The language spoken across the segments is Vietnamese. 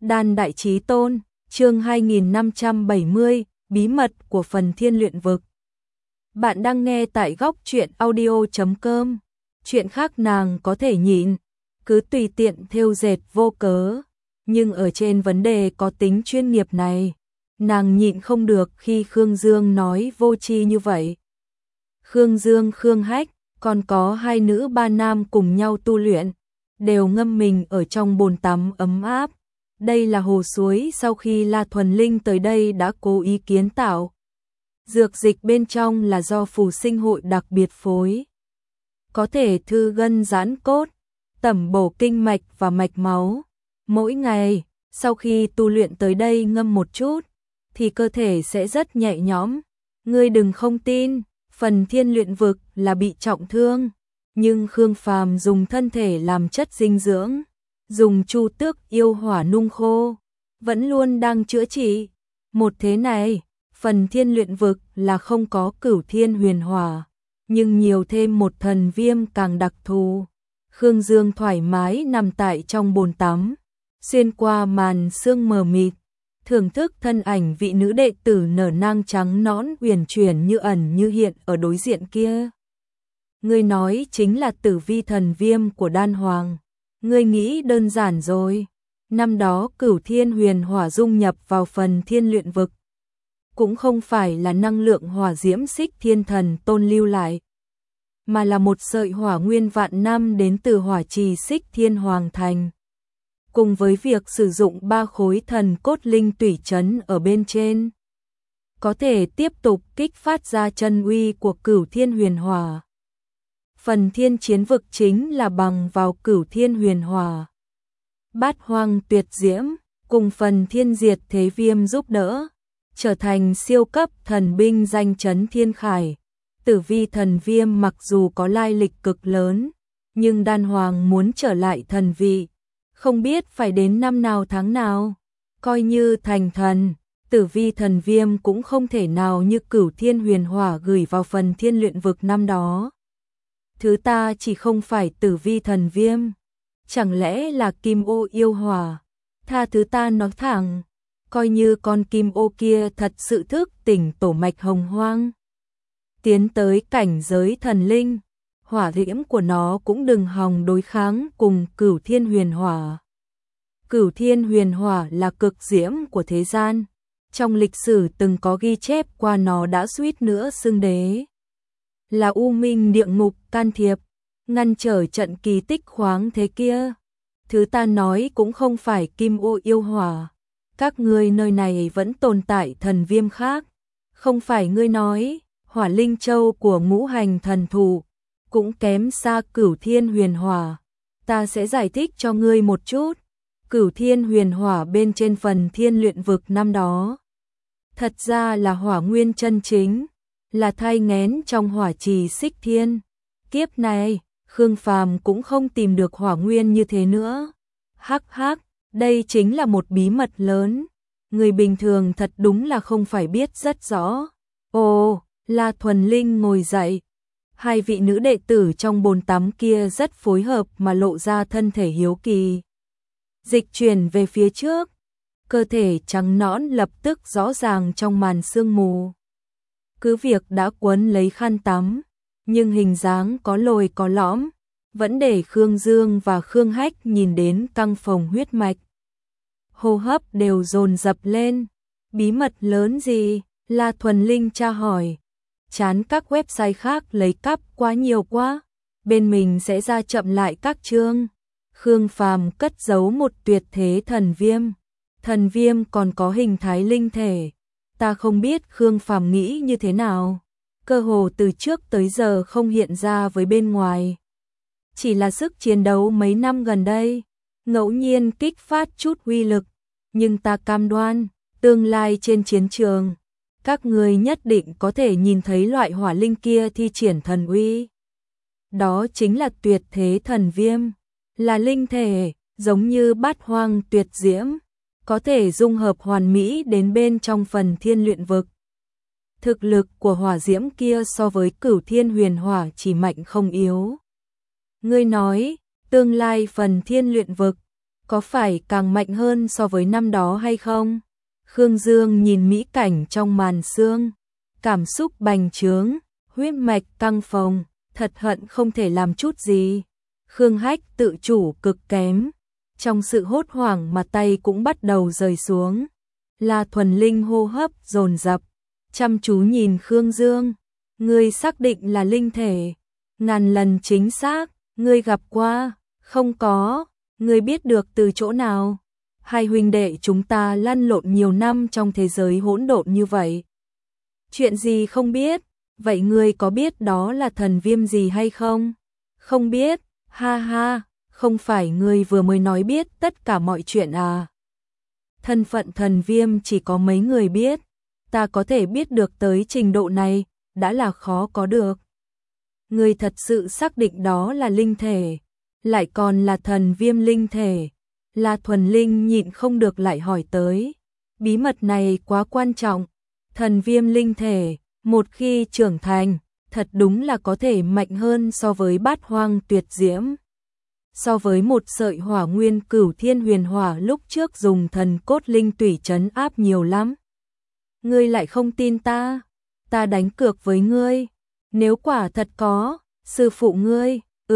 Đan Đại Chí Tôn, chương 2570, bí mật của phần thiên luyện vực. Bạn đang nghe tại góc truyện audio.com. Chuyện khác nàng có thể nhịn, cứ tùy tiện thêu dệt vô cớ, nhưng ở trên vấn đề có tính chuyên nghiệp này, nàng nhịn không được khi Khương Dương nói vô tri như vậy. Khương Dương, Khương Hách, còn có hai nữ ba nam cùng nhau tu luyện, đều ngâm mình ở trong bồn tắm ấm áp. Đây là hồ suối sau khi La Thuần Linh tới đây đã cố ý kiến tạo. Dược dịch bên trong là do phù sinh hội đặc biệt phối. Có thể thư gân giãn cốt, tẩm bổ kinh mạch và mạch máu. Mỗi ngày, sau khi tu luyện tới đây ngâm một chút, thì cơ thể sẽ rất nhẹ nhõm. Ngươi đừng không tin, phần thiên luyện vực là bị trọng thương. Nhưng Khương Phàm dùng thân thể làm chất dinh dưỡng, dùng Chu Tước yêu hỏa nung khô, vẫn luôn đang chữa trị. Một thế này, phần thiên luyện vực là không có Cửu Thiên Huyền Hỏa, nhưng nhiều thêm một thần viêm càng đặc thù. Khương Dương thoải mái nằm tại trong bồn tắm, xuyên qua màn sương mờ mịt, thưởng thức thân ảnh vị nữ đệ tử nở nang trắng nõn uyển chuyển như ẩn như hiện ở đối diện kia. Ngươi nói chính là Tử Vi thần viêm của Đan Hoàng. Ngươi nghĩ đơn giản rồi. Năm đó Cửu Thiên Huyền Hỏa dung nhập vào phần thiên luyện vực, cũng không phải là năng lượng hỏa diễm Xích Thiên Thần Tôn lưu lại, mà là một sợi hỏa nguyên vạn năm đến từ hỏa trì Xích Thiên Hoàng Thành. Cùng với việc sử dụng 3 khối thần cốt linh tủy trấn ở bên trên, có thể tiếp tục kích phát ra chân uy của Cửu Thiên Huyền Hỏa. Phần thiên chiến vực chính là bằng vào Cửu Thiên Huyền Hỏa. Bát Hoang Tuyệt Diễm cùng phần thiên diệt thế viêm giúp đỡ, trở thành siêu cấp thần binh danh chấn thiên khải. Tử Vi thần viêm mặc dù có lai lịch cực lớn, nhưng Đan Hoàng muốn trở lại thần vị, không biết phải đến năm nào tháng nào. Coi như thành thần, Tử Vi thần viêm cũng không thể nào như Cửu Thiên Huyền Hỏa gửi vào phần thiên luyện vực năm đó. Thứ ta chỉ không phải Tử Vi thần viêm, chẳng lẽ là Kim Ô yêu hỏa? Tha thứ ta nói thẳng, coi như con Kim Ô kia thật sự thức tỉnh tổ mạch hồng hoang, tiến tới cảnh giới thần linh, hỏa diễm của nó cũng đừng hòng đối kháng cùng Cửu Thiên Huyền Hỏa. Cửu Thiên Huyền Hỏa là cực diễm của thế gian, trong lịch sử từng có ghi chép qua nó đã suýt nữa xưng đế. Là U Minh địa ngục can thiệp, ngăn trở trận kỳ tích khoáng thế kia. Thứ ta nói cũng không phải Kim Ô yêu hỏa. Các ngươi nơi này vẫn tồn tại thần viêm khác. Không phải ngươi nói, Hỏa Linh Châu của Ngũ Hành thần thụ cũng kém xa Cửu Thiên Huyền Hỏa. Ta sẽ giải thích cho ngươi một chút. Cửu Thiên Huyền Hỏa bên trên phần thiên luyện vực năm đó, thật ra là hỏa nguyên chân chính, là thai nghén trong hỏa trì Xích Thiên. Kiếp này, Khương Phàm cũng không tìm được hỏa nguyên như thế nữa. Hắc hắc, đây chính là một bí mật lớn. Người bình thường thật đúng là không phải biết rất rõ. Ồ, La Thuần Linh ngồi dậy. Hai vị nữ đệ tử trong bồn tắm kia rất phối hợp mà lộ ra thân thể hiếu kỳ. Dịch chuyển về phía trước, cơ thể trắng nõn lập tức rõ ràng trong màn sương mù. Cứ việc đã quấn lấy khăn tắm, nhưng hình dáng có lồi có lõm, vẫn để Khương Dương và Khương Hách nhìn đến căng phồng huyết mạch. Hô hấp đều dồn dập lên. Bí mật lớn gì? La Thuần Linh tra hỏi. Chán các website khác lấy cắp quá nhiều quá, bên mình sẽ ra chậm lại các chương. Khương Phàm cất giấu một tuyệt thế thần viêm. Thần viêm còn có hình thái linh thể. Ta không biết Khương Phàm nghĩ như thế nào, cơ hồ từ trước tới giờ không hiện ra với bên ngoài. Chỉ là sức chiến đấu mấy năm gần đây, ngẫu nhiên kích phát chút uy lực, nhưng ta cam đoan, tương lai trên chiến trường, các người nhất định có thể nhìn thấy loại hỏa linh kia thi triển thần uy. Đó chính là tuyệt thế thần viêm, là linh thể, giống như Bát Hoang Tuyệt Diễm, có thể dung hợp hoàn mỹ đến bên trong phần thiên luyện vực. Thực lực của hỏa diễm kia so với Cửu Thiên Huyền Hỏa chỉ mạnh không yếu. Ngươi nói, tương lai phần thiên luyện vực, có phải càng mạnh hơn so với năm đó hay không? Khương Dương nhìn mỹ cảnh trong màn sương, cảm xúc bành trướng, huyết mạch căng phồng, thật hận không thể làm chút gì. Khương Hách tự chủ cực kém, trong sự hốt hoảng mà tay cũng bắt đầu rời xuống. La Thuần Linh hô hấp dồn dập, chăm chú nhìn Khương Dương. Ngươi xác định là linh thể? Ngàn lần chính xác. Ngươi gặp qua? Không có. Ngươi biết được từ chỗ nào? Hai huynh đệ chúng ta lăn lộn nhiều năm trong thế giới hỗn độn như vậy. Chuyện gì không biết? Vậy ngươi có biết đó là thần viêm gì hay không? Không biết. Ha ha, không phải ngươi vừa mới nói biết tất cả mọi chuyện à? Thân phận thần viêm chỉ có mấy người biết, ta có thể biết được tới trình độ này, đã là khó có được. Ngươi thật sự xác định đó là linh thể, lại còn là thần viêm linh thể. La Thuần Linh nhịn không được lại hỏi tới. Bí mật này quá quan trọng, thần viêm linh thể, một khi trưởng thành, thật đúng là có thể mạnh hơn so với bát hoang tuyệt diễm. So với một sợi hỏa nguyên cửu thiên huyền hỏa lúc trước dùng thần cốt linh tủy trấn áp nhiều lắm. Ngươi lại không tin ta, ta đánh cược với ngươi. Nếu quả thật có, sư phụ ngươi,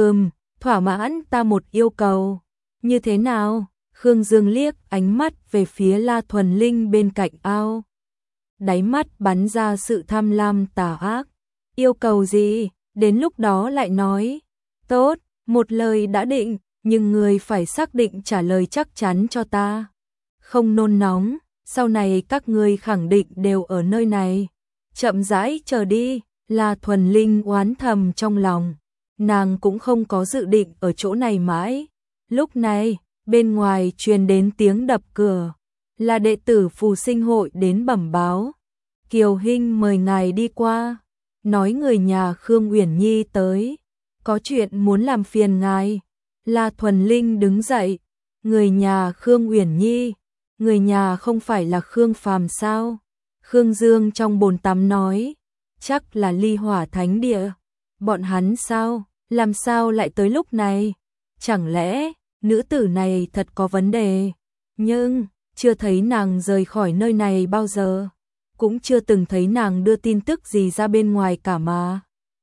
thỏa mãn ta một yêu cầu. Như thế nào? Khương Dương liếc ánh mắt về phía La Thuần Linh bên cạnh ao. Đáy mắt bắn ra sự tham lam tà ác. Yêu cầu gì? Đến lúc đó lại nói. Tốt, một lời đã định, nhưng ngươi phải xác định trả lời chắc chắn cho ta. Không nôn nóng, sau này các ngươi khẳng định đều ở nơi này. Chậm rãi chờ đi. La Thuần Linh oán thầm trong lòng. Nàng cũng không có dự định ở chỗ này mãi. Lúc này, bên ngoài truyền đến tiếng đập cửa. Là đệ tử Phù Sinh hội đến bẩm báo. Kiều Hinh mời ngài đi qua. Nói người nhà Khương Uyển Nhi tới. Có chuyện muốn làm phiền ngài. La Thuần Linh đứng dậy. Người nhà Khương Uyển Nhi. Người nhà không phải là Khương Phàm sao? Khương Dương trong bồn tắm nói. Chắc là Ly Hỏa Thánh Địa. Bọn hắn sao? Làm sao lại tới lúc này? Chẳng lẽ nữ tử này thật có vấn đề? Nhưng chưa thấy nàng rời khỏi nơi này bao giờ, cũng chưa từng thấy nàng đưa tin tức gì ra bên ngoài cả mà.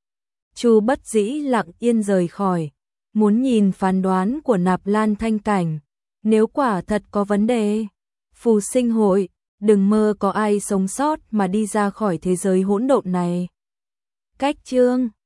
Chu Bất Dĩ lặng yên rời khỏi, muốn nhìn phán đoán của Nạp Lan Thanh Cảnh. Nếu quả thật có vấn đề, Phù Sinh hội, đừng mơ có ai sống sót mà đi ra khỏi thế giới hỗn độn này. Cách chương